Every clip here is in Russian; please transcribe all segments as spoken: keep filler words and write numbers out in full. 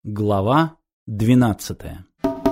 Глава двенадцатая.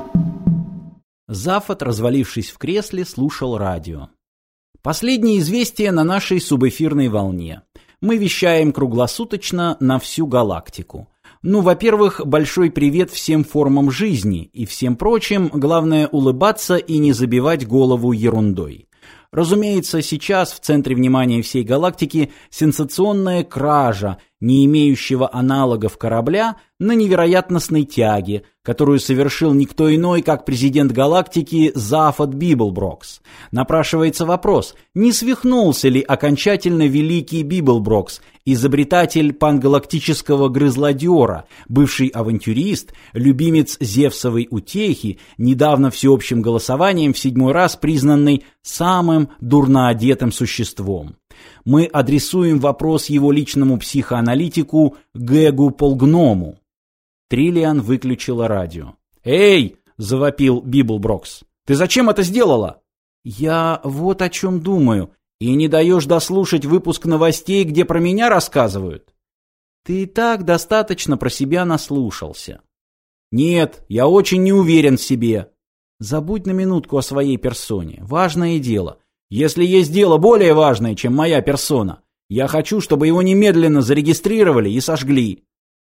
Зафот, развалившись в кресле, слушал радио. Последние известия на нашей субэфирной волне. Мы вещаем круглосуточно на всю галактику. Ну, во-первых, большой привет всем формам жизни и всем прочим, главное улыбаться и не забивать голову ерундой. Разумеется, сейчас в центре внимания всей галактики сенсационная кража не имеющего аналогов корабля на невероятностной тяге, которую совершил никто иной, как президент галактики Зафот Библброкс. Напрашивается вопрос, не свихнулся ли окончательно великий Библброкс, изобретатель пангалактического грызлодера, бывший авантюрист, любимец Зевсовой утехи, недавно всеобщим голосованием в седьмой раз признанный самым дурно одетым существом. Мы адресуем вопрос его личному психоаналитику Гэгу Полгному. Триллиан выключила радио. «Эй!» – завопил Библброкс. «Ты зачем это сделала?» «Я вот о чем думаю. И не даешь дослушать выпуск новостей, где про меня рассказывают?» «Ты и так достаточно про себя наслушался». «Нет, я очень не уверен в себе». «Забудь на минутку о своей персоне. Важное дело. Если есть дело более важное, чем моя персона, я хочу, чтобы его немедленно зарегистрировали и сожгли».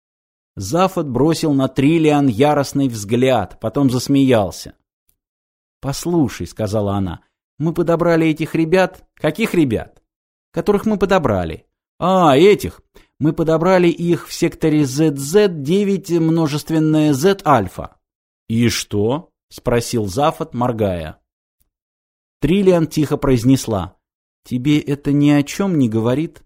Зафот бросил на Триллиан яростный взгляд, потом засмеялся. «Послушай», — сказала она, — «мы подобрали этих ребят». «Каких ребят?» «Которых мы подобрали». «А, этих. Мы подобрали их в секторе зет зет девять множественное Z-альфа». «И что?» — спросил Зафот, моргая. Триллиан тихо произнесла. «Тебе это ни о чем не говорит?»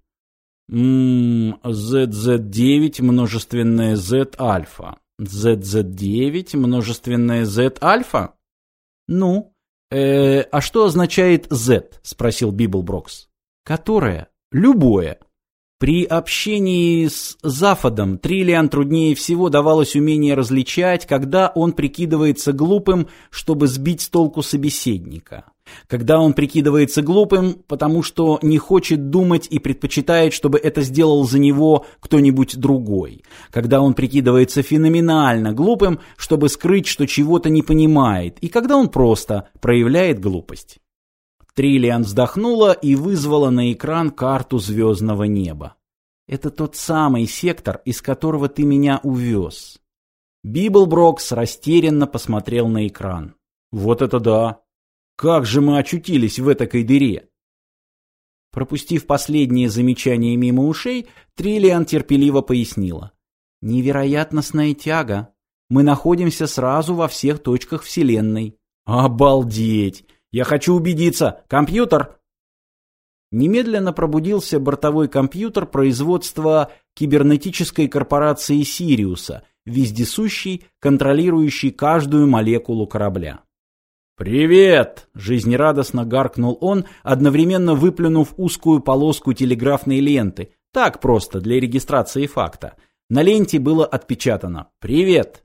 «Ммм, зет зет девять множественное Z-альфа. зет зет девять множественное Z-альфа?» «Ну, э, а что означает Z?» — спросил Библброкс. «Которое?» «Любое». При общении с Зафодом Триллиан труднее всего давалось умение различать, когда он прикидывается глупым, чтобы сбить с толку собеседника. Когда он прикидывается глупым, потому что не хочет думать и предпочитает, чтобы это сделал за него кто-нибудь другой. Когда он прикидывается феноменально глупым, чтобы скрыть, что чего-то не понимает. И когда он просто проявляет глупость. Триллиан вздохнула и вызвала на экран карту звездного неба. «Это тот самый сектор, из которого ты меня увез». Библброкс растерянно посмотрел на экран. «Вот это да! Как же мы очутились в этакой дыре?» Пропустив последнее замечание мимо ушей, Триллиан терпеливо пояснила. «Невероятностная тяга. Мы находимся сразу во всех точках Вселенной». «Обалдеть! Я хочу убедиться! Компьютер!» Немедленно пробудился бортовой компьютер производства кибернетической корпорации Сириуса, вездесущий, контролирующий каждую молекулу корабля. «Привет!» – жизнерадостно гаркнул он, одновременно выплюнув узкую полоску телеграфной ленты. Так просто, для регистрации факта. На ленте было отпечатано «Привет!».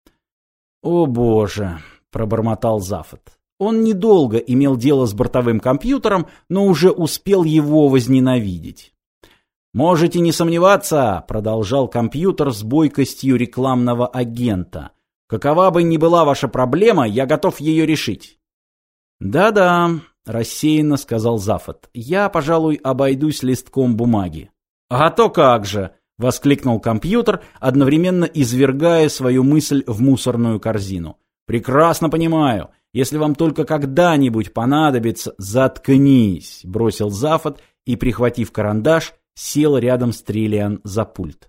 «О боже!» – пробормотал Зафот. Он недолго имел дело с бортовым компьютером, но уже успел его возненавидеть. «Можете не сомневаться», – продолжал компьютер с бойкостью рекламного агента. «Какова бы ни была ваша проблема, я готов ее решить». «Да-да», – рассеянно сказал Зафот. «Я, пожалуй, обойдусь листком бумаги». «А то как же!» – воскликнул компьютер, одновременно извергая свою мысль в мусорную корзину. «Прекрасно понимаю. Если вам только когда-нибудь понадобится...» «Заткнись!» – бросил Зафот и, прихватив карандаш, сел рядом с Триллиан за пульт.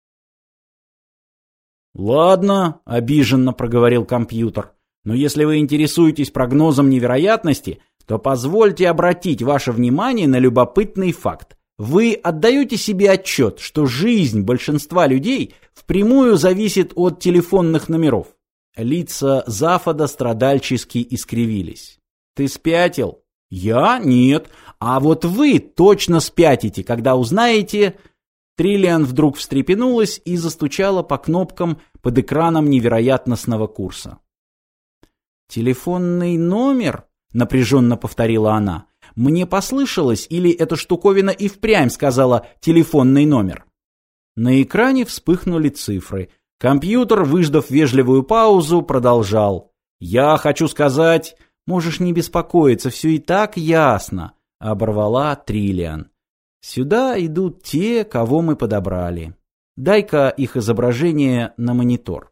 «Ладно», – обиженно проговорил компьютер, «но если вы интересуетесь прогнозом невероятности, то позвольте обратить ваше внимание на любопытный факт. Вы отдаете себе отчет, что жизнь большинства людей впрямую зависит от телефонных номеров?» Лица Зафода страдальчески искривились. «Ты спятил?» «Я? Нет. А вот вы точно спятите, когда узнаете...» Триллиан вдруг встрепенулась и застучала по кнопкам под экраном невероятностного курса. «Телефонный номер?» — напряженно повторила она. «Мне послышалось, или эта штуковина и впрямь сказала «телефонный номер»?» На экране вспыхнули цифры. Компьютер, выждав вежливую паузу, продолжал. «Я хочу сказать...» «Можешь не беспокоиться, все и так ясно», — оборвала Триллиан. «Сюда идут те, кого мы подобрали. Дай-ка их изображение на монитор».